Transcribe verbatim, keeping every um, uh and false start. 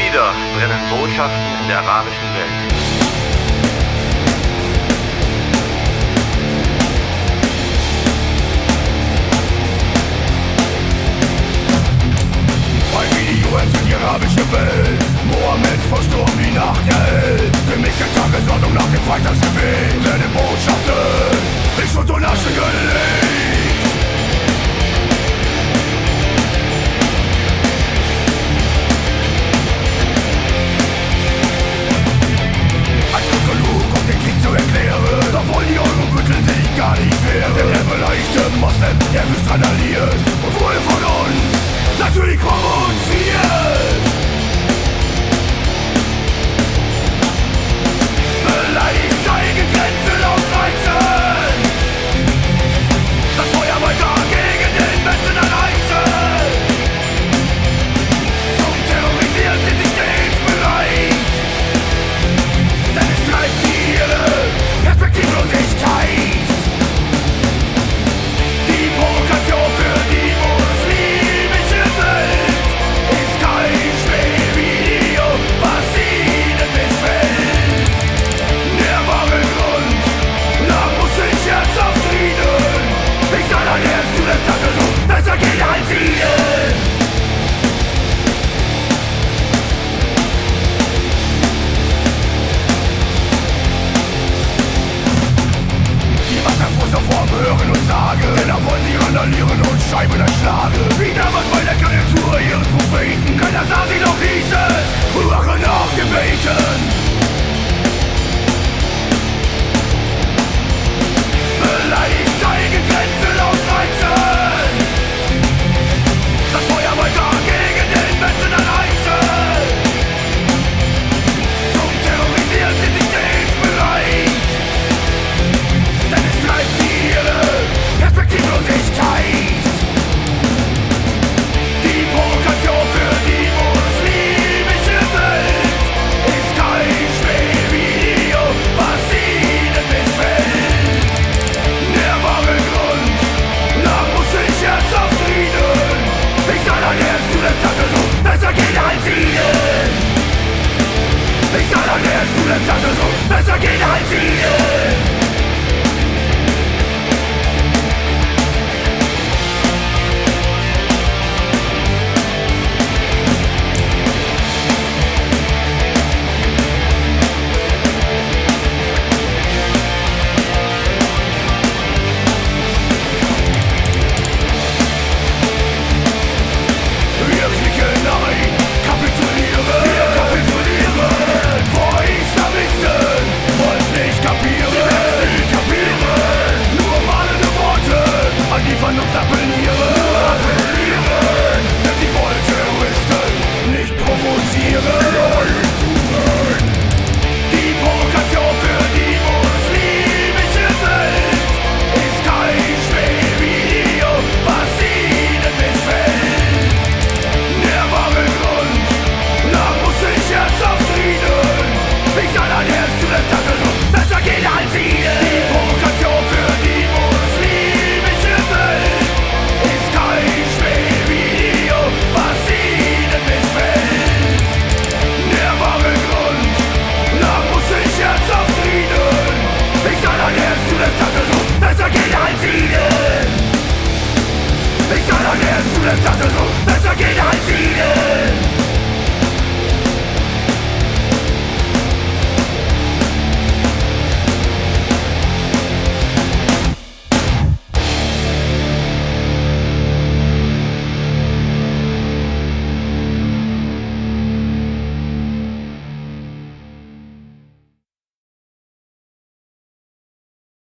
wieder brennen Botschaften in der arabischen Welt. Ein Video für die arabische Welt. Mohammed verstorben wie Nachtgeld. Gemischte Tagesordnung nach dem Freitagsgebet. Werden Botschaften in Schutt und Asche gelegt. Als gut genug, um den Krieg zu erklären. Doch wollen die Eurobüttel sich gar nicht wehren. Denn der beleidigte Moslem, der wird randaliert und wurde von uns natürlich provoziert. Beleidigt, zeigen, Grenzen ausreizen. Das Feuer weiter gegen den Westen anheizen. Zum Terrorisieren sind sie stets bereit. Denn es treibt sie ihre Perspektivlosigkeit. Die Provokation für die muslimische Welt ist kein Schmähvideo, was ihnen missfällt. Der wahre Grund, da muss ich herzhaft reden. Ich soll ein Herz zu der Tasche so besser gehen als ihnen. Die Wasserfußer vorm Hören und Sagen, denn da wollen sie randalieren und Scheiben erschlagen. Wie damals bei der Karikatur ihres Propheten, keiner sah sie, doch hieß es Rache nach dem Beten. Beleidigt, zeigen, Grenzen ausreizen. Das Feuer weiter gegen den Westen anheizen. Zum Terrorisieren sind sie stets bereit. Denn es treibt sie ihre Perspektivlosigkeit. Die Provokation für die muslimische Welt ist kein Schmähvideo, was ihnen missfällt. Der wahre Grund, da muss ich herzhaft reden. Ich soll ein Herz zu der Tasche so besser gehen als ihnen. Ich soll ein Herz zu der Tasche so besser gehen als ihnen. Wir fliegen ein, kapitulieren, wir kapitulieren. Vor Islamisten wollen's nicht kapieren, sie werden nicht kapieren. Nur mahnende Worte an die Vernunft appellieren, nur appellieren. Denn sie wollen Terroristen nicht provozieren. Die Provokation für die muslimische Welt ist kein Schmähvideo, was ihnen missfällt. Der wahre Grund, da muss ich herzhaft reden. Ich soll ein Herz zu der Tasche so besser gehen als ihnen. Die Provokation für die muslimische Welt ist kein Schmähvideo, was ihnen missfällt. Der wahre Grund, da muss ich herzhaft reden. Ich soll ein Herz zu der Tasche so besser gehen als ihnen. Ich soll ein Herz zu der Tasche so besser gehen als ihnen.